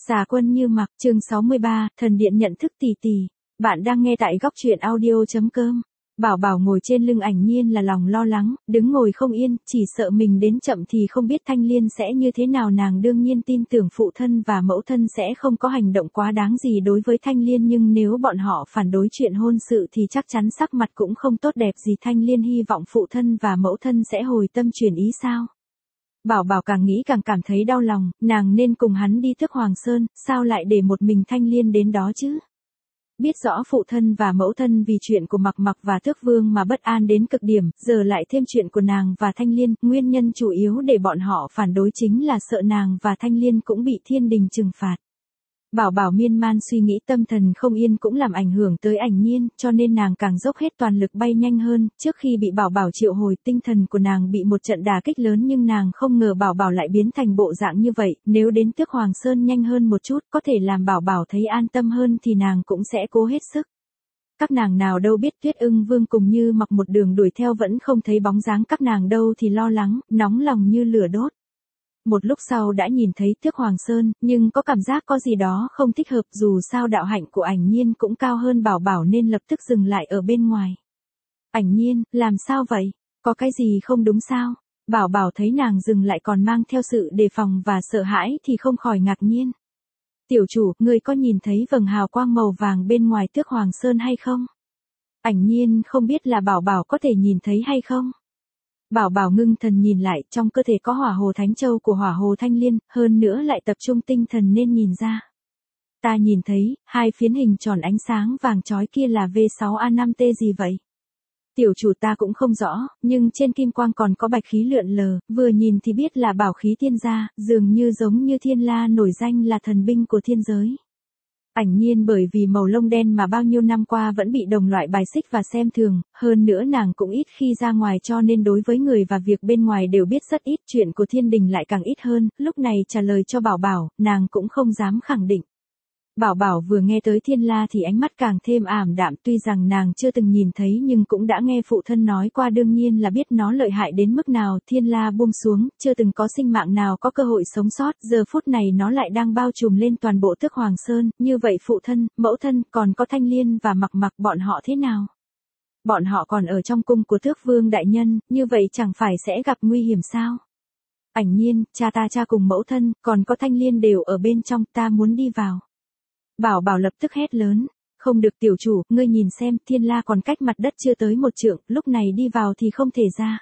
Xà Quân Như Mặc, chương 63, thần điện nhận thức tỷ tỷ. Bạn đang nghe tại góc truyện audio.com. Bảo Bảo ngồi trên lưng Ảnh Nhiên là lòng lo lắng, đứng ngồi không yên, chỉ sợ mình đến chậm thì không biết Thanh Liên sẽ như thế nào. Nàng đương nhiên tin tưởng phụ thân và mẫu thân sẽ không có hành động quá đáng gì đối với Thanh Liên, nhưng nếu bọn họ phản đối chuyện hôn sự thì chắc chắn sắc mặt cũng không tốt đẹp gì. Thanh Liên hy vọng phụ thân và mẫu thân sẽ hồi tâm chuyển ý sao? Bảo Bảo càng nghĩ càng cảm thấy đau lòng, nàng nên cùng hắn đi Tước Hoàng Sơn, sao lại để một mình Thanh Liên đến đó chứ? Biết rõ phụ thân và mẫu thân vì chuyện của Mặc Mặc và Tước Vương mà bất an đến cực điểm, giờ lại thêm chuyện của nàng và Thanh Liên, nguyên nhân chủ yếu để bọn họ phản đối chính là sợ nàng và Thanh Liên cũng bị thiên đình trừng phạt. Bảo Bảo miên man suy nghĩ, tâm thần không yên cũng làm ảnh hưởng tới Ảnh Nhiên, cho nên nàng càng dốc hết toàn lực bay nhanh hơn. Trước khi bị Bảo Bảo triệu hồi, tinh thần của nàng bị một trận đả kích lớn, nhưng nàng không ngờ Bảo Bảo lại biến thành bộ dạng như vậy. Nếu đến Tước Hoàng Sơn nhanh hơn một chút, có thể làm Bảo Bảo thấy an tâm hơn thì nàng cũng sẽ cố hết sức. Các nàng nào đâu biết Tuyết Ưng Vương cùng Như Mặc một đường đuổi theo vẫn không thấy bóng dáng các nàng đâu thì lo lắng, nóng lòng như lửa đốt. Một lúc sau đã nhìn thấy Tước Hoàng Sơn, nhưng có cảm giác có gì đó không thích hợp, dù sao đạo hạnh của Ảnh Nhiên cũng cao hơn Bảo Bảo nên lập tức dừng lại ở bên ngoài. Ảnh Nhiên, làm sao vậy? Có cái gì không đúng sao? Bảo Bảo thấy nàng dừng lại còn mang theo sự đề phòng và sợ hãi thì không khỏi ngạc nhiên. Tiểu chủ, người có nhìn thấy vầng hào quang màu vàng bên ngoài Tước Hoàng Sơn hay không? Ảnh Nhiên không biết là Bảo Bảo có thể nhìn thấy hay không? Bảo Bảo ngưng thần nhìn lại, trong cơ thể có hỏa hồ thánh châu của hỏa hồ Thanh Liên, hơn nữa lại tập trung tinh thần nên nhìn ra. Ta nhìn thấy, hai phiến hình tròn ánh sáng vàng chói kia là V6A5T gì vậy? Tiểu chủ, ta cũng không rõ, nhưng trên kim quang còn có bạch khí lượn lờ, vừa nhìn thì biết là bảo khí thiên gia, dường như giống như Thiên La nổi danh là thần binh của thiên giới. Ảnh Nhiên bởi vì màu lông đen mà bao nhiêu năm qua vẫn bị đồng loại bài xích và xem thường, hơn nữa nàng cũng ít khi ra ngoài cho nên đối với người và việc bên ngoài đều biết rất ít, chuyện của thiên đình lại càng ít hơn. Lúc này trả lời cho Bảo Bảo, nàng cũng không dám khẳng định. Bảo Bảo vừa nghe tới Thiên La thì ánh mắt càng thêm ảm đạm, tuy rằng nàng chưa từng nhìn thấy nhưng cũng đã nghe phụ thân nói qua, đương nhiên là biết nó lợi hại đến mức nào. Thiên La buông xuống, chưa từng có sinh mạng nào có cơ hội sống sót, giờ phút này nó lại đang bao trùm lên toàn bộ Tước Hoàng Sơn, như vậy phụ thân, mẫu thân, còn có Thanh Liên và Mặc Mặc bọn họ thế nào? Bọn họ còn ở trong cung của Tước Vương đại nhân, như vậy chẳng phải sẽ gặp nguy hiểm sao? Ảnh Nhiên, cha cùng mẫu thân, còn có Thanh Liên đều ở bên trong, ta muốn đi vào. Bảo Bảo lập tức hét lớn, không được tiểu chủ, ngươi nhìn xem, Thiên La còn cách mặt đất chưa tới 1 trượng, lúc này đi vào thì không thể ra.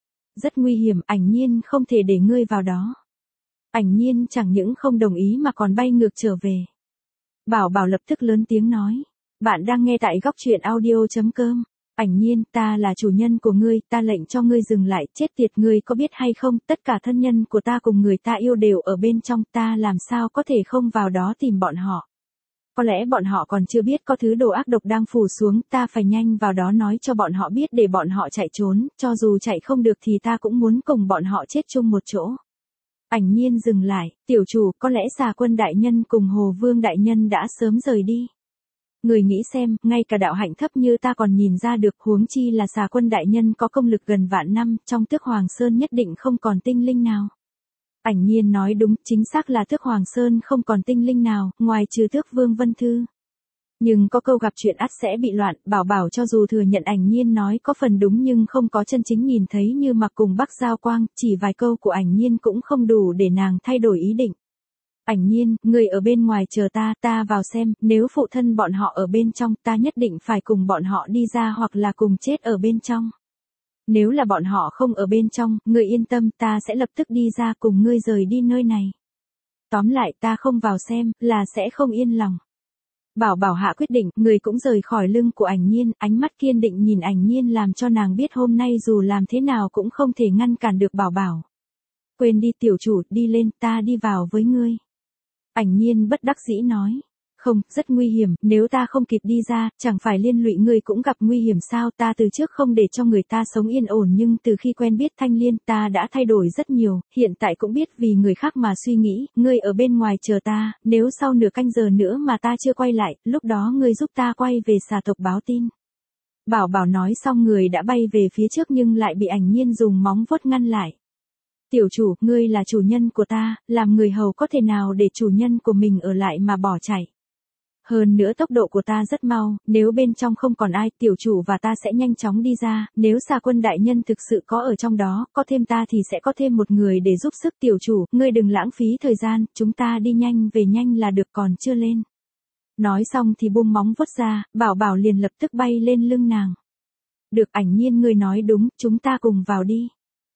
Rất nguy hiểm, Ảnh Nhiên không thể để ngươi vào đó. Ảnh Nhiên chẳng những không đồng ý mà còn bay ngược trở về. Bảo Bảo lập tức lớn tiếng nói, bạn đang nghe tại góc truyện audio.com. Ảnh Nhiên, ta là chủ nhân của ngươi, ta lệnh cho ngươi dừng lại, chết tiệt, ngươi có biết hay không, tất cả thân nhân của ta cùng người ta yêu đều ở bên trong, ta làm sao có thể không vào đó tìm bọn họ. Có lẽ bọn họ còn chưa biết có thứ đồ ác độc đang phủ xuống, ta phải nhanh vào đó nói cho bọn họ biết để bọn họ chạy trốn, cho dù chạy không được thì ta cũng muốn cùng bọn họ chết chung một chỗ. Ảnh Nhiên dừng lại, tiểu chủ, có lẽ Xà Quân đại nhân cùng Hồ Vương đại nhân đã sớm rời đi. Người nghĩ xem, ngay cả đạo hạnh thấp như ta còn nhìn ra được, huống chi là Xà Quân đại nhân có công lực gần vạn năm, trong Tước Hoàng Sơn nhất định không còn tinh linh nào. Ảnh Nhiên nói đúng, chính xác là Tước Hoàng Sơn không còn tinh linh nào, ngoài trừ Tước Vương Vân Thư. Nhưng có câu gặp chuyện ắt sẽ bị loạn, Bảo Bảo cho dù thừa nhận Ảnh Nhiên nói có phần đúng nhưng không có chân chính nhìn thấy Như Mặc cùng Bắc Giao Quang, chỉ vài câu của Ảnh Nhiên cũng không đủ để nàng thay đổi ý định. Ảnh Nhiên, người ở bên ngoài chờ ta, ta vào xem, nếu phụ thân bọn họ ở bên trong, ta nhất định phải cùng bọn họ đi ra hoặc là cùng chết ở bên trong. Nếu là bọn họ không ở bên trong, ngươi yên tâm, ta sẽ lập tức đi ra cùng ngươi rời đi nơi này. Tóm lại, ta không vào xem, là sẽ không yên lòng. Bảo Bảo hạ quyết định, người cũng rời khỏi lưng của Ảnh Nhiên, ánh mắt kiên định nhìn Ảnh Nhiên làm cho nàng biết hôm nay dù làm thế nào cũng không thể ngăn cản được Bảo Bảo. Quên đi tiểu chủ, đi lên, ta đi vào với ngươi. Ảnh Nhiên bất đắc dĩ nói. Không, rất nguy hiểm, nếu ta không kịp đi ra, chẳng phải liên lụy ngươi cũng gặp nguy hiểm sao, ta từ trước không để cho người ta sống yên ổn nhưng từ khi quen biết Thanh Liên ta đã thay đổi rất nhiều, hiện tại cũng biết vì người khác mà suy nghĩ, ngươi ở bên ngoài chờ ta, nếu sau nửa canh giờ nữa mà ta chưa quay lại, lúc đó ngươi giúp ta quay về xà tộc báo tin. Bảo Bảo nói xong người đã bay về phía trước nhưng lại bị Ảnh Nhiên dùng móng vuốt ngăn lại. Tiểu chủ, ngươi là chủ nhân của ta, làm người hầu có thể nào để chủ nhân của mình ở lại mà bỏ chạy. Hơn nữa tốc độ của ta rất mau, nếu bên trong không còn ai, tiểu chủ và ta sẽ nhanh chóng đi ra, nếu xà quân đại nhân thực sự có ở trong đó, có thêm ta thì sẽ có thêm một người để giúp sức. Tiểu chủ, ngươi đừng lãng phí thời gian, chúng ta đi nhanh về nhanh là được, còn chưa lên. Nói xong thì buông móng vuốt ra, Bảo Bảo liền lập tức bay lên lưng nàng. Được, Ảnh Nhiên ngươi nói đúng, chúng ta cùng vào đi.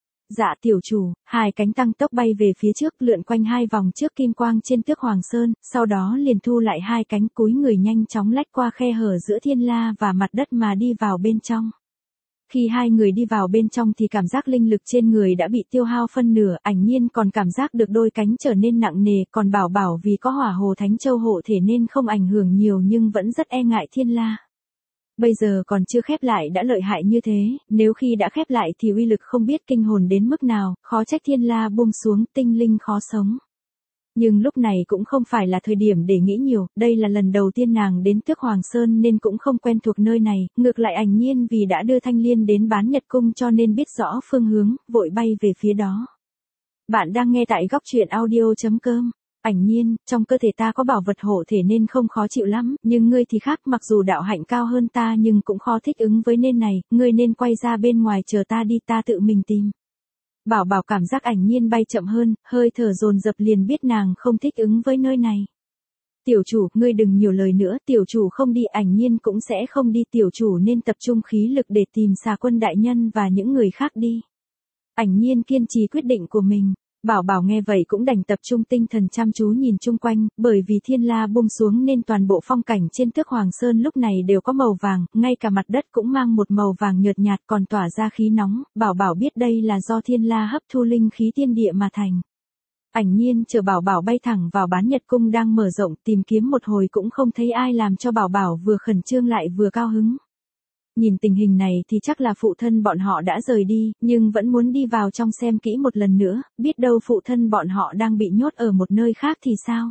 Dạ tiểu chủ, hai cánh tăng tốc bay về phía trước, lượn quanh hai vòng trước kim quang trên tước Hoàng Sơn, sau đó liền thu lại hai cánh, cúi người nhanh chóng lách qua khe hở giữa thiên la và mặt đất mà đi vào bên trong. Khi hai người đi vào bên trong thì cảm giác linh lực trên người đã bị tiêu hao phân nửa, Ảnh Nhiên còn cảm giác được đôi cánh trở nên nặng nề, còn Bảo Bảo vì có Hỏa Hồ Thánh Châu hộ thể nên không ảnh hưởng nhiều nhưng vẫn rất e ngại thiên la. Bây giờ còn chưa khép lại đã lợi hại như thế, nếu khi đã khép lại thì uy lực không biết kinh hồn đến mức nào, khó trách thiên la buông xuống, tinh linh khó sống. Nhưng lúc này cũng không phải là thời điểm để nghĩ nhiều, đây là lần đầu tiên nàng đến tước Hoàng Sơn nên cũng không quen thuộc nơi này, ngược lại Ảnh Nhiên vì đã đưa Thanh Liên đến Bán Nhật Cung cho nên biết rõ phương hướng, vội bay về phía đó. Bạn đang nghe tại góc truyện audio.com. Ảnh Nhiên, trong cơ thể ta có bảo vật hộ thể nên không khó chịu lắm, nhưng ngươi thì khác, mặc dù đạo hạnh cao hơn ta nhưng cũng khó thích ứng với nên này, ngươi nên quay ra bên ngoài chờ ta đi, ta tự mình tìm. Bảo Bảo cảm giác Ảnh Nhiên bay chậm hơn, hơi thở dồn dập liền biết nàng không thích ứng với nơi này. Tiểu chủ, ngươi đừng nhiều lời nữa, tiểu chủ không đi, Ảnh Nhiên cũng sẽ không đi, tiểu chủ nên tập trung khí lực để tìm xà quân đại nhân và những người khác đi. Ảnh Nhiên kiên trì quyết định của mình. Bảo Bảo nghe vậy cũng đành tập trung tinh thần chăm chú nhìn chung quanh, bởi vì thiên la buông xuống nên toàn bộ phong cảnh trên tước Hoàng Sơn lúc này đều có màu vàng, ngay cả mặt đất cũng mang một màu vàng nhợt nhạt còn tỏa ra khí nóng, Bảo Bảo biết đây là do thiên la hấp thu linh khí thiên địa mà thành. Ảnh Nhiên chờ Bảo Bảo bay thẳng vào Bán Nhật Cung đang mở rộng, tìm kiếm một hồi cũng không thấy ai, làm cho Bảo Bảo vừa khẩn trương lại vừa cao hứng. Nhìn tình hình này thì chắc là phụ thân bọn họ đã rời đi, nhưng vẫn muốn đi vào trong xem kỹ một lần nữa, biết đâu phụ thân bọn họ đang bị nhốt ở một nơi khác thì sao.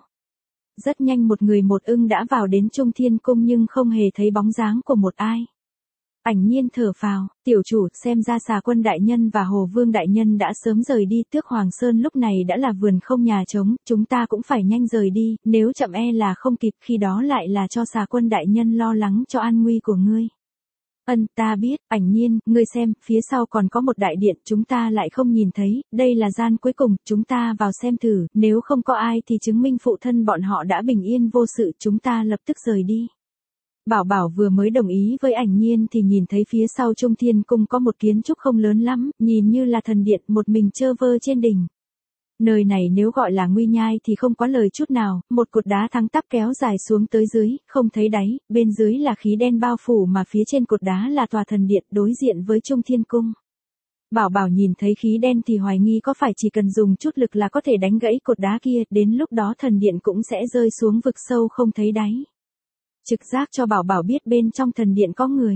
Rất nhanh một người một ưng đã vào đến Trung Thiên Cung nhưng không hề thấy bóng dáng của một ai. Ảnh Nhiên thở phào, tiểu chủ, xem ra xà quân đại nhân và Hồ Vương đại nhân đã sớm rời đi, tước Hoàng Sơn lúc này đã là vườn không nhà trống, chúng ta cũng phải nhanh rời đi, nếu chậm e là không kịp, khi đó lại là cho xà quân đại nhân lo lắng cho an nguy của ngươi. Ta biết, Ảnh Nhiên, ngươi xem, phía sau còn có một đại điện, chúng ta lại không nhìn thấy, đây là gian cuối cùng, chúng ta vào xem thử, nếu không có ai thì chứng minh phụ thân bọn họ đã bình yên vô sự, chúng ta lập tức rời đi. Bảo Bảo vừa mới đồng ý với Ảnh Nhiên thì nhìn thấy phía sau Trung Thiên Cung có một kiến trúc không lớn lắm, nhìn như là thần điện, một mình chơ vơ trên đỉnh. Nơi này nếu gọi là nguy nhai thì không có lời chút nào, một cột đá thẳng tắp kéo dài xuống tới dưới, không thấy đáy, bên dưới là khí đen bao phủ mà phía trên cột đá là tòa thần điện đối diện với Trung Thiên Cung. Bảo Bảo nhìn thấy khí đen thì hoài nghi có phải chỉ cần dùng chút lực là có thể đánh gãy cột đá kia, đến lúc đó thần điện cũng sẽ rơi xuống vực sâu không thấy đáy. Trực giác cho Bảo Bảo biết bên trong thần điện có người.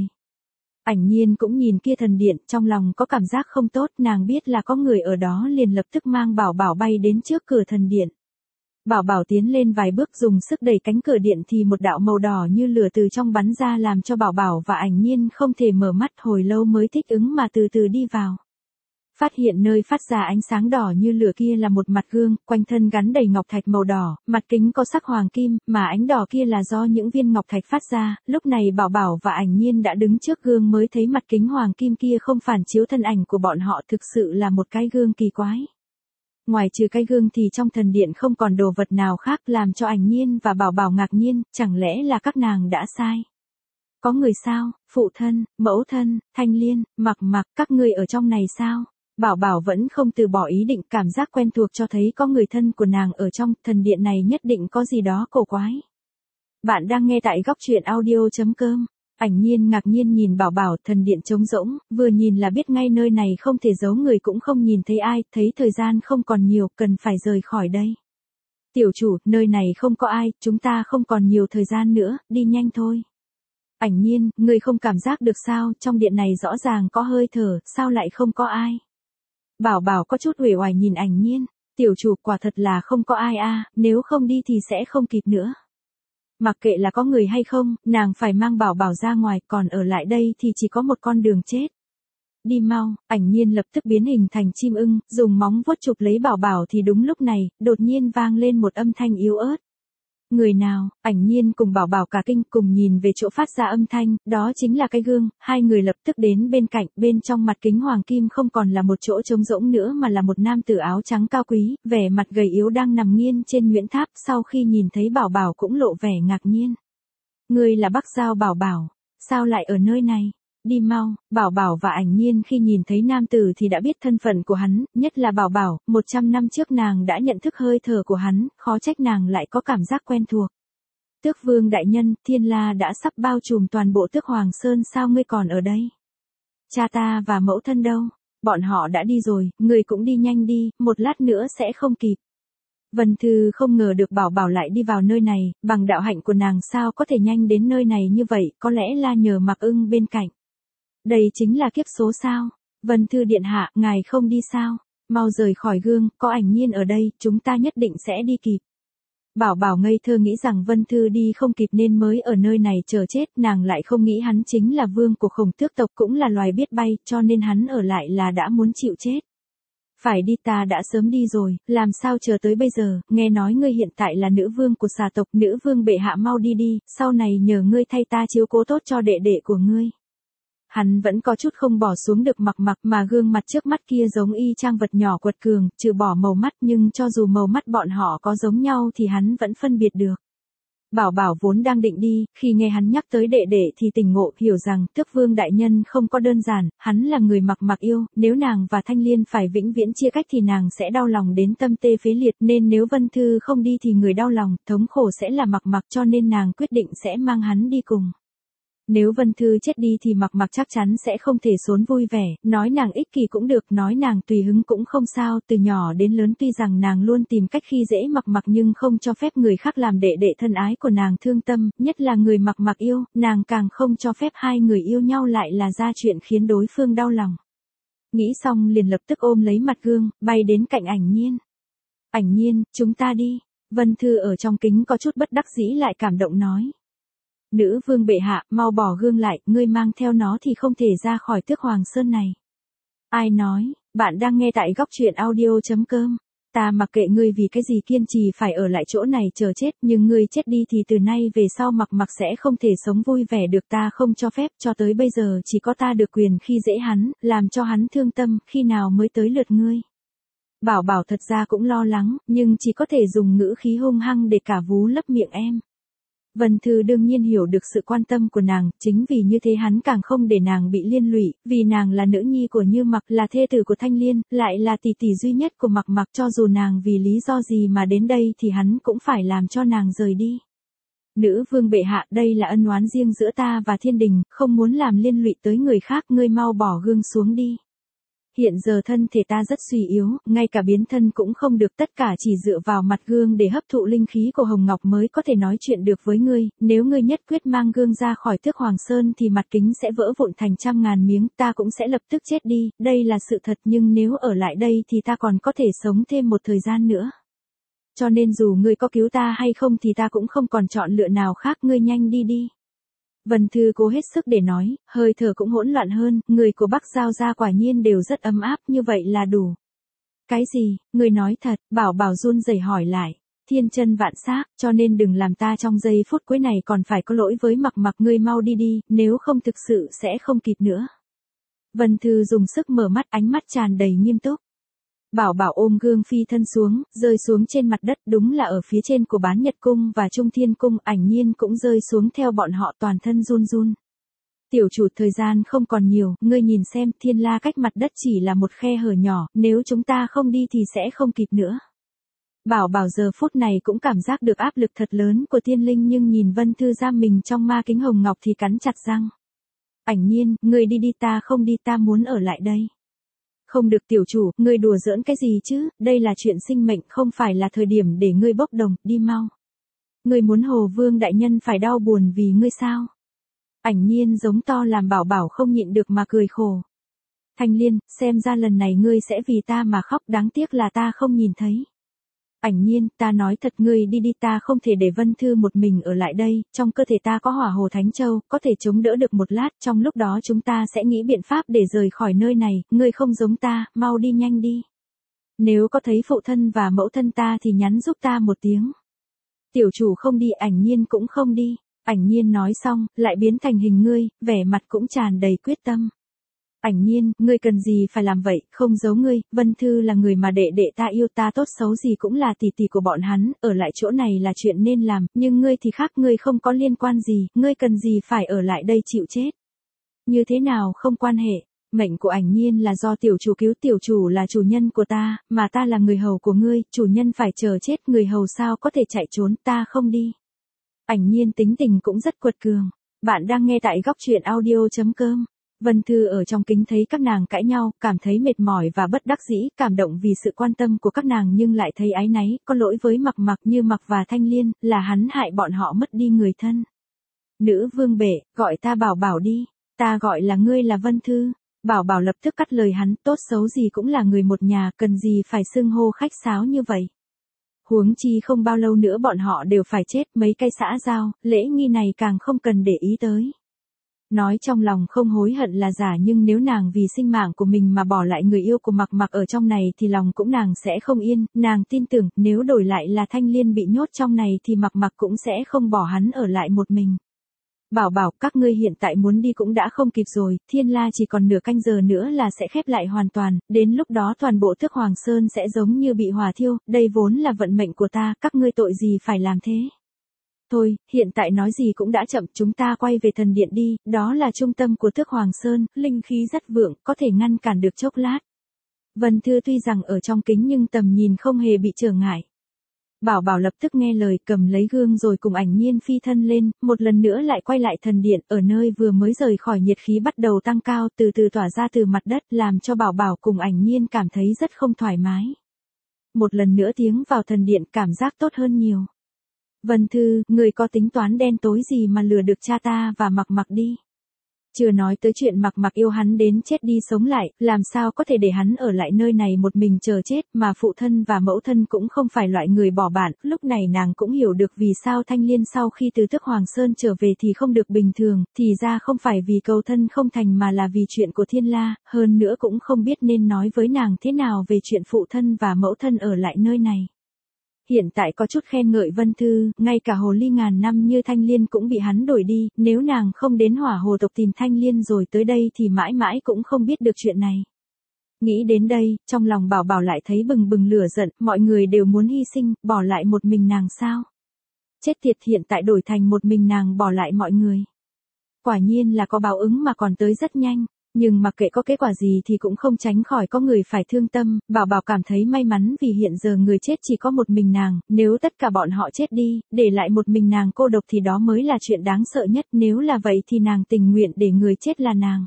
Ảnh Nhiên cũng nhìn kia thần điện, trong lòng có cảm giác không tốt, nàng biết là có người ở đó liền lập tức mang Bảo Bảo bay đến trước cửa thần điện. Bảo Bảo tiến lên vài bước dùng sức đẩy cánh cửa điện thì một đạo màu đỏ như lửa từ trong bắn ra làm cho Bảo Bảo và Ảnh Nhiên không thể mở mắt, hồi lâu mới thích ứng mà từ từ đi vào. Phát hiện nơi phát ra ánh sáng đỏ như lửa kia là một mặt gương, quanh thân gắn đầy ngọc thạch màu đỏ, mặt kính có sắc hoàng kim, mà ánh đỏ kia là do những viên ngọc thạch phát ra. Lúc này Bảo Bảo và Ảnh Nhiên đã đứng trước gương mới thấy mặt kính hoàng kim kia không phản chiếu thân ảnh của bọn họ, thực sự là một cái gương kỳ quái. Ngoài trừ cái gương thì trong thần điện không còn đồ vật nào khác, làm cho Ảnh Nhiên và Bảo Bảo ngạc nhiên, chẳng lẽ là các nàng đã sai? Có người sao? Phụ thân, mẫu thân, Thanh Liên, Mặc Mặc, các ngươi ở trong này sao? Bảo Bảo vẫn không từ bỏ ý định, cảm giác quen thuộc cho thấy có người thân của nàng ở trong, thần điện này nhất định có gì đó cổ quái. Bạn đang nghe tại góc truyện audio.com. Ảnh Nhiên ngạc nhiên nhìn Bảo Bảo, thần điện trống rỗng, vừa nhìn là biết ngay nơi này không thể giấu người, cũng không nhìn thấy ai, thấy thời gian không còn nhiều, cần phải rời khỏi đây. Tiểu chủ, nơi này không có ai, chúng ta không còn nhiều thời gian nữa, đi nhanh thôi. Ảnh Nhiên, người không cảm giác được sao, trong điện này rõ ràng có hơi thở, sao lại không có ai? Bảo Bảo có chút uể oải nhìn Ảnh Nhiên, tiểu chủ, quả thật là không có ai a, nếu không đi thì sẽ không kịp nữa. Mặc kệ là có người hay không, nàng phải mang Bảo Bảo ra ngoài, còn ở lại đây thì chỉ có một con đường chết. đi mau, Ảnh Nhiên lập tức biến hình thành chim ưng, dùng móng vuốt chụp lấy Bảo Bảo thì đúng lúc này, đột nhiên vang lên một âm thanh yếu ớt. Người nào? Ảnh Nhiên cùng Bảo Bảo cả kinh cùng nhìn về chỗ phát ra âm thanh, đó chính là cái gương, hai người lập tức đến bên cạnh, bên trong mặt kính hoàng kim không còn là một chỗ trống rỗng nữa mà là một nam tử áo trắng cao quý, vẻ mặt gầy yếu đang nằm nghiêng trên nhuyễn tháp, sau khi nhìn thấy Bảo Bảo cũng lộ vẻ ngạc nhiên. Người là Bắc Giao Bảo Bảo, sao lại ở nơi này? Đi mau, Bảo Bảo và Ảnh Nhiên khi nhìn thấy nam tử thì đã biết thân phận của hắn, nhất là Bảo Bảo, 100 năm trước nàng đã nhận thức hơi thở của hắn, khó trách nàng lại có cảm giác quen thuộc. Tước Vương đại nhân, Thiên La đã sắp bao trùm toàn bộ Tước Hoàng Sơn, sao ngươi còn ở đây? Cha ta và mẫu thân đâu? Bọn họ đã đi rồi, ngươi cũng đi nhanh đi, một lát nữa sẽ không kịp. Vân Thư không ngờ được Bảo Bảo lại đi vào nơi này, bằng đạo hạnh của nàng sao có thể nhanh đến nơi này như vậy, có lẽ là nhờ Mặc Ưng bên cạnh. Đây chính là kiếp số sao? Vân Thư điện hạ, ngài không đi sao? Mau rời khỏi gương, có Ảnh Nhiên ở đây, chúng ta nhất định sẽ đi kịp. Bảo Bảo ngây thơ nghĩ rằng Vân Thư đi không kịp nên mới ở nơi này chờ chết, nàng lại không nghĩ hắn chính là vương của Khổng Tước tộc cũng là loài biết bay, cho nên hắn ở lại là đã muốn chịu chết. Phải đi, ta đã sớm đi rồi, làm sao chờ tới bây giờ, nghe nói ngươi hiện tại là nữ vương của xà tộc, nữ vương bệ hạ mau đi đi, sau này nhờ ngươi thay ta chiếu cố tốt cho đệ đệ của ngươi. Hắn vẫn có chút không bỏ xuống được Mặc Mặc mà gương mặt trước mắt kia giống y chang vật nhỏ quật cường, trừ bỏ màu mắt nhưng cho dù màu mắt bọn họ có giống nhau thì hắn vẫn phân biệt được. Bảo Bảo vốn đang định đi, khi nghe hắn nhắc tới đệ đệ thì tỉnh ngộ, hiểu rằng Tước Vương đại nhân không có đơn giản, hắn là người Mặc Mặc yêu, nếu nàng và Thanh Liên phải vĩnh viễn chia cách thì nàng sẽ đau lòng đến tâm tê phế liệt, nên nếu Vân Thư không đi thì người đau lòng, thống khổ sẽ là Mặc Mặc, cho nên nàng quyết định sẽ mang hắn đi cùng. Nếu Vân Thư chết đi thì Mặc Mặc chắc chắn sẽ không thể xốn vui vẻ, nói nàng ích kỷ cũng được, nói nàng tùy hứng cũng không sao, từ nhỏ đến lớn tuy rằng nàng luôn tìm cách khi dễ Mặc Mặc nhưng không cho phép người khác làm đệ đệ thân ái của nàng thương tâm, nhất là người Mặc Mặc yêu, nàng càng không cho phép hai người yêu nhau lại là ra chuyện khiến đối phương đau lòng. Nghĩ xong liền lập tức ôm lấy mặt gương, bay đến cạnh Ảnh Nhiên. Ảnh Nhiên, chúng ta đi. Vân Thư ở trong kính có chút bất đắc dĩ lại cảm động nói. Nữ vương bệ hạ, mau bỏ gương lại, ngươi mang theo nó thì không thể ra khỏi Tước Hoàng Sơn này. Ai nói, bạn đang nghe tại góc truyện audio.com. Ta mặc kệ ngươi vì cái gì kiên trì phải ở lại chỗ này chờ chết, nhưng ngươi chết đi thì từ nay về sau Mặc Mặc sẽ không thể sống vui vẻ được, ta không cho phép, cho tới bây giờ chỉ có ta được quyền khi dễ hắn, làm cho hắn thương tâm, khi nào mới tới lượt ngươi. Bảo Bảo thật ra cũng lo lắng, nhưng chỉ có thể dùng ngữ khí hung hăng để cả vú lấp miệng em. Vân Thư đương nhiên hiểu được sự quan tâm của nàng, chính vì như thế hắn càng không để nàng bị liên lụy, vì nàng là nữ nhi của Như Mặc, là thê tử của Thanh Liên, lại là tỷ tỷ duy nhất của Mặc Mặc, cho dù nàng vì lý do gì mà đến đây thì hắn cũng phải làm cho nàng rời đi. Nữ vương bệ hạ, đây là ân oán riêng giữa ta và thiên đình, không muốn làm liên lụy tới người khác, ngươi mau bỏ gương xuống đi. Hiện giờ thân thể ta rất suy yếu, ngay cả biến thân cũng không được, tất cả chỉ dựa vào mặt gương để hấp thụ linh khí của Hồng Ngọc mới có thể nói chuyện được với ngươi, nếu ngươi nhất quyết mang gương ra khỏi Tước Hoàng Sơn thì mặt kính sẽ vỡ vụn thành trăm ngàn miếng, ta cũng sẽ lập tức chết đi, đây là sự thật, nhưng nếu ở lại đây thì ta còn có thể sống thêm một thời gian nữa. Cho nên dù ngươi có cứu ta hay không thì ta cũng không còn chọn lựa nào khác, ngươi nhanh đi đi. Vân Thư cố hết sức để nói, hơi thở cũng hỗn loạn hơn, người của Bắc Giao gia quả nhiên đều rất ấm áp, như vậy là đủ. Cái gì, người nói thật, Bảo Bảo run rẩy hỏi lại. Thiên chân vạn xác, cho nên đừng làm ta trong giây phút cuối này còn phải có lỗi với Mặc Mặc, ngươi mau đi đi, nếu không thực sự sẽ không kịp nữa. Vân Thư dùng sức mở mắt, ánh mắt tràn đầy nghiêm túc. Bảo Bảo ôm gương phi thân xuống, rơi xuống trên mặt đất, đúng là ở phía trên của Bán Nhật Cung và Trung Thiên Cung, Ảnh Nhiên cũng rơi xuống theo bọn họ, toàn thân run run. Tiểu chủ, thời gian không còn nhiều, ngươi nhìn xem, Thiên La cách mặt đất chỉ là một khe hở nhỏ, nếu chúng ta không đi thì sẽ không kịp nữa. Bảo Bảo giờ phút này cũng cảm giác được áp lực thật lớn của Thiên Linh, nhưng nhìn Vân Thư giam mình trong ma kính hồng ngọc thì cắn chặt răng. Ảnh Nhiên, ngươi đi đi, ta không đi, ta muốn ở lại đây. Không được tiểu chủ, ngươi đùa giỡn cái gì chứ, đây là chuyện sinh mệnh, không phải là thời điểm để ngươi bốc đồng, đi mau. Ngươi muốn Hồ Vương đại nhân phải đau buồn vì ngươi sao? Ảnh Nhiên giống to làm Bảo Bảo không nhịn được mà cười khổ. Thanh Liên, xem ra lần này ngươi sẽ vì ta mà khóc, đáng tiếc là ta không nhìn thấy. Ảnh Nhiên, ta nói thật ngươi đi đi, ta không thể để Vân Thư một mình ở lại đây, trong cơ thể ta có hỏa hồ thánh châu, có thể chống đỡ được một lát, trong lúc đó chúng ta sẽ nghĩ biện pháp để rời khỏi nơi này, ngươi không giống ta, mau đi nhanh đi. Nếu có thấy phụ thân và mẫu thân ta thì nhắn giúp ta một tiếng. Tiểu chủ không đi, Ảnh Nhiên cũng không đi. Ảnh Nhiên nói xong, lại biến thành hình ngươi, vẻ mặt cũng tràn đầy quyết tâm. Ảnh Nhiên, ngươi cần gì phải làm vậy, không giấu ngươi, Vân Thư là người mà đệ đệ ta yêu, ta tốt xấu gì cũng là tỷ tỷ của bọn hắn, ở lại chỗ này là chuyện nên làm, nhưng ngươi thì khác, ngươi không có liên quan gì, ngươi cần gì phải ở lại đây chịu chết. Như thế nào không quan hệ, mệnh của Ảnh Nhiên là do tiểu chủ cứu, tiểu chủ là chủ nhân của ta, mà ta là người hầu của ngươi, chủ nhân phải chờ chết, người hầu sao có thể chạy trốn, ta không đi. Ảnh Nhiên tính tình cũng rất quật cường. Bạn đang nghe tại góc truyện audio.com. Vân Thư ở trong kính thấy các nàng cãi nhau, cảm thấy mệt mỏi và bất đắc dĩ, cảm động vì sự quan tâm của các nàng nhưng lại thấy áy náy, có lỗi với Mặc Mặc, Như Mặc và Thanh Liên, là hắn hại bọn họ mất đi người thân. Nữ vương bệ, gọi ta Bảo Bảo đi, ta gọi là ngươi là Vân Thư. Bảo Bảo lập tức cắt lời hắn, tốt xấu gì cũng là người một nhà, cần gì phải xưng hô khách sáo như vậy. Huống chi không bao lâu nữa bọn họ đều phải chết, mấy cây xã giao, lễ nghi này càng không cần để ý tới. Nói trong lòng không hối hận là giả, nhưng nếu nàng vì sinh mạng của mình mà bỏ lại người yêu của Mặc Mặc ở trong này thì lòng cũng nàng sẽ không yên, nàng tin tưởng nếu đổi lại là Thanh Liên bị nhốt trong này thì Mặc Mặc cũng sẽ không bỏ hắn ở lại một mình. Bảo Bảo, các ngươi hiện tại muốn đi cũng đã không kịp rồi, Thiên La chỉ còn nửa canh giờ nữa là sẽ khép lại hoàn toàn, đến lúc đó toàn bộ Tước Hoàng Sơn sẽ giống như bị hỏa thiêu, đây vốn là vận mệnh của ta, các ngươi tội gì phải làm thế. Thôi, hiện tại nói gì cũng đã chậm, chúng ta quay về thần điện đi, đó là trung tâm của Tước Hoàng Sơn, linh khí rất vượng, có thể ngăn cản được chốc lát. Vân Thư tuy rằng ở trong kính nhưng tầm nhìn không hề bị trở ngại. Bảo Bảo lập tức nghe lời, cầm lấy gương rồi cùng Ảnh Nhiên phi thân lên, một lần nữa lại quay lại thần điện, ở nơi vừa mới rời khỏi nhiệt khí bắt đầu tăng cao, từ từ tỏa ra từ mặt đất, làm cho Bảo Bảo cùng Ảnh Nhiên cảm thấy rất không thoải mái. Một lần nữa tiến vào thần điện, cảm giác tốt hơn nhiều. Vân Thư, người có tính toán đen tối gì mà lừa được cha ta và Mặc Mặc đi. Chưa nói tới chuyện Mặc Mặc yêu hắn đến chết đi sống lại, làm sao có thể để hắn ở lại nơi này một mình chờ chết, mà phụ thân và mẫu thân cũng không phải loại người bỏ bạn, lúc này nàng cũng hiểu được vì sao Thanh Liên sau khi từ Tước Hoàng Sơn trở về thì không được bình thường, thì ra không phải vì cầu thân không thành mà là vì chuyện của Thiên La, hơn nữa cũng không biết nên nói với nàng thế nào về chuyện phụ thân và mẫu thân ở lại nơi này. Hiện tại có chút khen ngợi Vân Thư, ngay cả hồ ly ngàn năm như Thanh Liên cũng bị hắn đổi đi, nếu nàng không đến hỏa hồ tộc tìm Thanh Liên rồi tới đây thì mãi mãi cũng không biết được chuyện này. Nghĩ đến đây, trong lòng Bảo Bảo lại thấy bừng bừng lửa giận, mọi người đều muốn hy sinh, bỏ lại một mình nàng sao? Chết tiệt, hiện tại đổi thành một mình nàng bỏ lại mọi người. Quả nhiên là có báo ứng mà còn tới rất nhanh. Nhưng mặc kệ có kết quả gì thì cũng không tránh khỏi có người phải thương tâm, Bảo Bảo cảm thấy may mắn vì hiện giờ người chết chỉ có một mình nàng, nếu tất cả bọn họ chết đi, để lại một mình nàng cô độc thì đó mới là chuyện đáng sợ nhất, nếu là vậy thì nàng tình nguyện để người chết là nàng.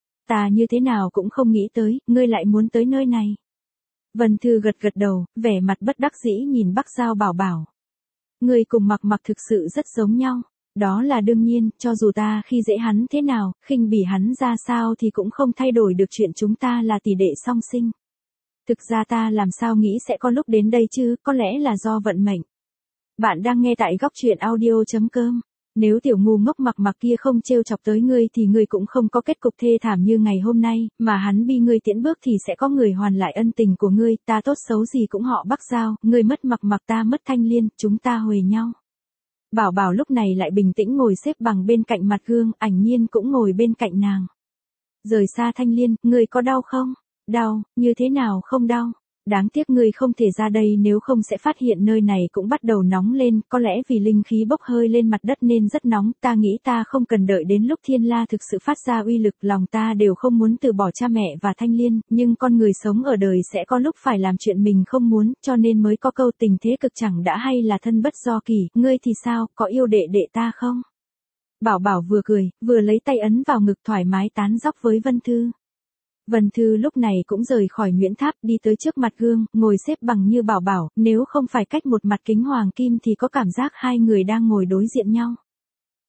Ta như thế nào cũng không nghĩ tới, ngươi lại muốn tới nơi này. Vân Thư gật gật đầu, vẻ mặt bất đắc dĩ nhìn Bắc Giao Bảo Bảo. Ngươi cùng Mặc Mặc thực sự rất giống nhau. Đó là đương nhiên, cho dù ta khi dễ hắn thế nào, khinh bỉ hắn ra sao thì cũng không thay đổi được chuyện chúng ta là tỷ đệ song sinh. Thực ra ta làm sao nghĩ sẽ có lúc đến đây chứ, có lẽ là do vận mệnh. Bạn đang nghe tại góc truyện audio.com. Nếu tiểu ngu ngốc Mặc Mặc kia không trêu chọc tới ngươi thì ngươi cũng không có kết cục thê thảm như ngày hôm nay, mà hắn bi ngươi tiễn bước thì sẽ có người hoàn lại ân tình của ngươi, ta tốt xấu gì cũng họ Bắc Giao, ngươi mất Mặc Mặc ta mất Thanh Liên, chúng ta huề nhau. Bảo Bảo lúc này lại bình tĩnh ngồi xếp bằng bên cạnh mặt gương, Ảnh Nhiên cũng ngồi bên cạnh nàng. Rời xa Thanh Liên, ngươi có đau không? Đau, như thế nào không đau? Đáng tiếc ngươi không thể ra đây nếu không sẽ phát hiện nơi này cũng bắt đầu nóng lên, có lẽ vì linh khí bốc hơi lên mặt đất nên rất nóng, ta nghĩ ta không cần đợi đến lúc Thiên La thực sự phát ra uy lực, lòng ta đều không muốn từ bỏ cha mẹ và Thanh Liên, nhưng con người sống ở đời sẽ có lúc phải làm chuyện mình không muốn, cho nên mới có câu tình thế cực chẳng đã hay là thân bất do kỳ, ngươi thì sao, có yêu đệ đệ ta không? Bảo Bảo vừa cười, vừa lấy tay ấn vào ngực thoải mái tán dóc với Vân Thư. Vân Thư lúc này cũng rời khỏi Nguyễn Tháp đi tới trước mặt gương, ngồi xếp bằng như Bảo Bảo, nếu không phải cách một mặt kính hoàng kim thì có cảm giác hai người đang ngồi đối diện nhau.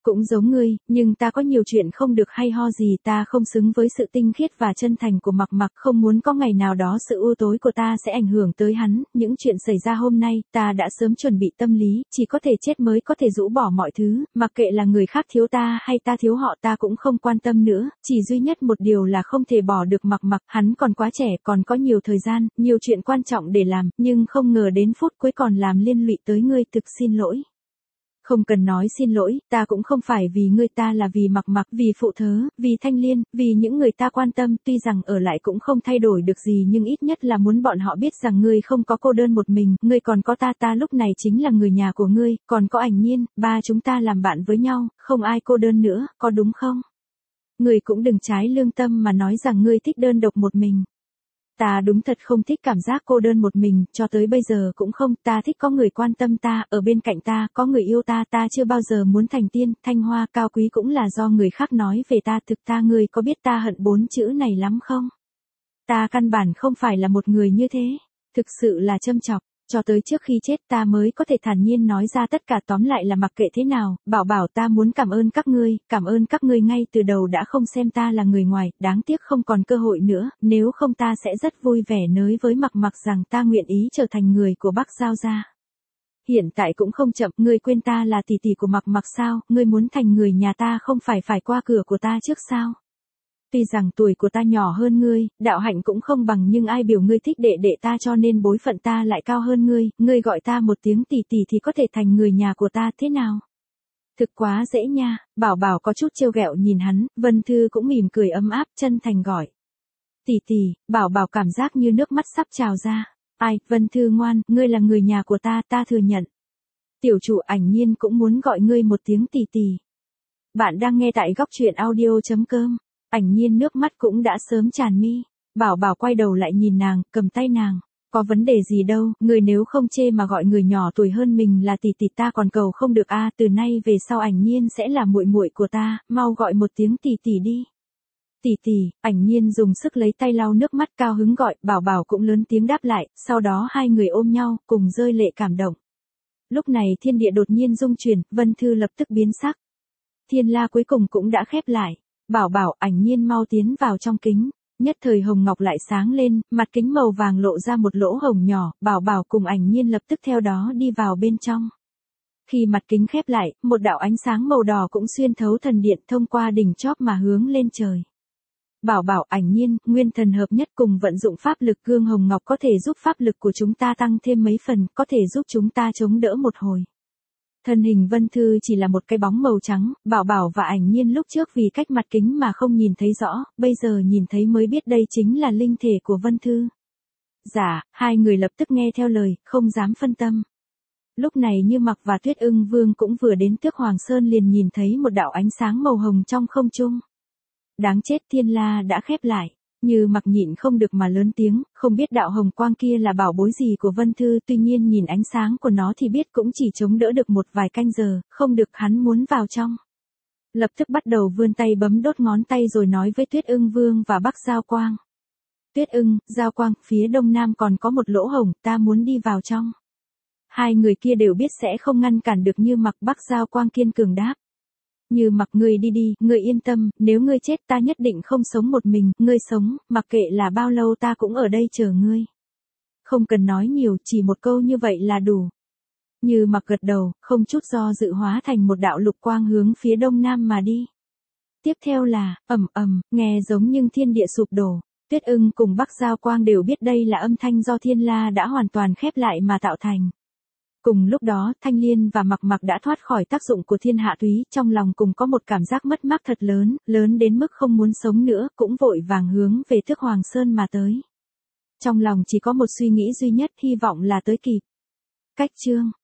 Cũng giống ngươi, nhưng ta có nhiều chuyện không được hay ho gì, ta không xứng với sự tinh khiết và chân thành của Mặc Mặc, không muốn có ngày nào đó sự u tối của ta sẽ ảnh hưởng tới hắn, những chuyện xảy ra hôm nay, ta đã sớm chuẩn bị tâm lý, chỉ có thể chết mới có thể rũ bỏ mọi thứ, mặc kệ là người khác thiếu ta hay ta thiếu họ ta cũng không quan tâm nữa, chỉ duy nhất một điều là không thể bỏ được Mặc Mặc, hắn còn quá trẻ, còn có nhiều thời gian, nhiều chuyện quan trọng để làm, nhưng không ngờ đến phút cuối còn làm liên lụy tới ngươi, thực xin lỗi. Không cần nói xin lỗi, ta cũng không phải vì ngươi, ta là vì Mặc Mặc, vì Phụ Thớ, vì Thanh Liên, vì những người ta quan tâm, tuy rằng ở lại cũng không thay đổi được gì nhưng ít nhất là muốn bọn họ biết rằng ngươi không có cô đơn một mình, ngươi còn có ta, ta lúc này chính là người nhà của ngươi, còn có Ảnh Nhiên, ba chúng ta làm bạn với nhau, không ai cô đơn nữa, có đúng không? Ngươi cũng đừng trái lương tâm mà nói rằng ngươi thích đơn độc một mình. Ta đúng thật không thích cảm giác cô đơn một mình, cho tới bây giờ cũng không, ta thích có người quan tâm ta, ở bên cạnh ta, có người yêu ta, ta chưa bao giờ muốn thành tiên, thanh hoa, cao quý cũng là do người khác nói về ta, thực ta ngươi có biết ta hận 4 chữ này lắm không? Ta căn bản không phải là một người như thế, thực sự là châm chọc. Cho tới trước khi chết ta mới có thể thản nhiên nói ra tất cả, tóm lại là mặc kệ thế nào, bảo ta muốn cảm ơn các ngươi ngay từ đầu đã không xem ta là người ngoài, đáng tiếc không còn cơ hội nữa, nếu không ta sẽ rất vui vẻ nói với Mặc Mặc rằng ta nguyện ý trở thành người của Bắc Giao gia. Hiện tại cũng không chậm, ngươi quên ta là tỷ tỷ của Mặc Mặc sao, ngươi muốn thành người nhà ta không phải qua cửa của ta trước sao? Tuy rằng tuổi của ta nhỏ hơn ngươi, đạo hạnh cũng không bằng nhưng ai biểu ngươi thích đệ đệ ta cho nên bối phận ta lại cao hơn ngươi gọi ta một tiếng tỷ tỷ thì có thể thành người nhà của ta thế nào? Thực quá dễ nha, Bảo có chút trêu ghẹo nhìn hắn, Vân Thư cũng mỉm cười ấm áp chân thành gọi. Tỷ tỷ, Bảo cảm giác như nước mắt sắp trào ra. Ai, Vân Thư ngoan, ngươi là người nhà của ta, ta thừa nhận. Tiểu chủ Ảnh Nhiên cũng muốn gọi ngươi một tiếng tỷ tỷ. Bạn đang nghe tại góc truyện audio.com. Ảnh Nhiên nước mắt cũng đã sớm tràn mi. Bảo quay đầu lại nhìn nàng, cầm tay nàng. Có vấn đề gì đâu, người nếu không chê mà gọi người nhỏ tuổi hơn mình là tỷ tỷ ta còn cầu không được a, từ nay về sau Ảnh Nhiên sẽ là muội muội của ta, mau gọi một tiếng tỷ tỷ đi. Tỷ tỷ, Ảnh Nhiên dùng sức lấy tay lau nước mắt cao hứng gọi, Bảo cũng lớn tiếng đáp lại, sau đó hai người ôm nhau, cùng rơi lệ cảm động. Lúc này thiên địa đột nhiên rung chuyển, Vân Thư lập tức biến sắc. Thiên la cuối cùng cũng đã khép lại. Bảo, Ảnh Nhiên mau tiến vào trong kính. Nhất thời hồng ngọc lại sáng lên, mặt kính màu vàng lộ ra một lỗ hổng nhỏ, Bảo cùng Ảnh Nhiên lập tức theo đó đi vào bên trong. Khi mặt kính khép lại, một đạo ánh sáng màu đỏ cũng xuyên thấu thần điện thông qua đỉnh chóp mà hướng lên trời. Bảo, Ảnh Nhiên, nguyên thần hợp nhất cùng vận dụng pháp lực gương hồng ngọc có thể giúp pháp lực của chúng ta tăng thêm mấy phần, có thể giúp chúng ta chống đỡ một hồi. Thân hình Vân Thư chỉ là một cái bóng màu trắng, Bảo và Ảnh Nhiên lúc trước vì cách mặt kính mà không nhìn thấy rõ, bây giờ nhìn thấy mới biết đây chính là linh thể của Vân Thư. Dạ, hai người lập tức nghe theo lời, không dám phân tâm. Lúc này Như Mặc và Tuyết Ưng Vương cũng vừa đến Tước Hoàng Sơn liền nhìn thấy một đạo ánh sáng màu hồng trong không trung. Đáng chết, thiên la đã khép lại. Như Mặc nhịn không được mà lớn tiếng, không biết đạo hồng quang kia là bảo bối gì của Vân Thư, tuy nhiên nhìn ánh sáng của nó thì biết cũng chỉ chống đỡ được một vài canh giờ, không được, hắn muốn vào trong. Lập tức bắt đầu vươn tay bấm đốt ngón tay rồi nói với Tuyết Ưng Vương và Bắc Giao Quang. Tuyết Ưng, Giao Quang, phía đông nam còn có một lỗ hổng, ta muốn đi vào trong. Hai người kia đều biết sẽ không ngăn cản được Như Mặc. Bắc Giao Quang kiên cường đáp. Như Mặc, ngươi đi, ngươi yên tâm, nếu ngươi chết ta nhất định không sống một mình, ngươi sống, mặc kệ là bao lâu ta cũng ở đây chờ ngươi. Không cần nói nhiều, chỉ một câu như vậy là đủ. Như Mặc gật đầu, không chút do dự hóa thành một đạo lục quang hướng phía đông nam mà đi. Tiếp theo là, ầm, nghe giống như thiên địa sụp đổ. Tuyết Ưng cùng Bắc Giao Quang đều biết đây là âm thanh do thiên la đã hoàn toàn khép lại mà tạo thành. Cùng lúc đó, Thanh Liên và Mặc Mặc đã thoát khỏi tác dụng của thiên hạ túy, trong lòng cùng có một cảm giác mất mát thật lớn, lớn đến mức không muốn sống nữa, cũng vội vàng hướng về Tước Hoàng Sơn mà tới. Trong lòng chỉ có một suy nghĩ duy nhất, hy vọng là tới kịp. Cách chương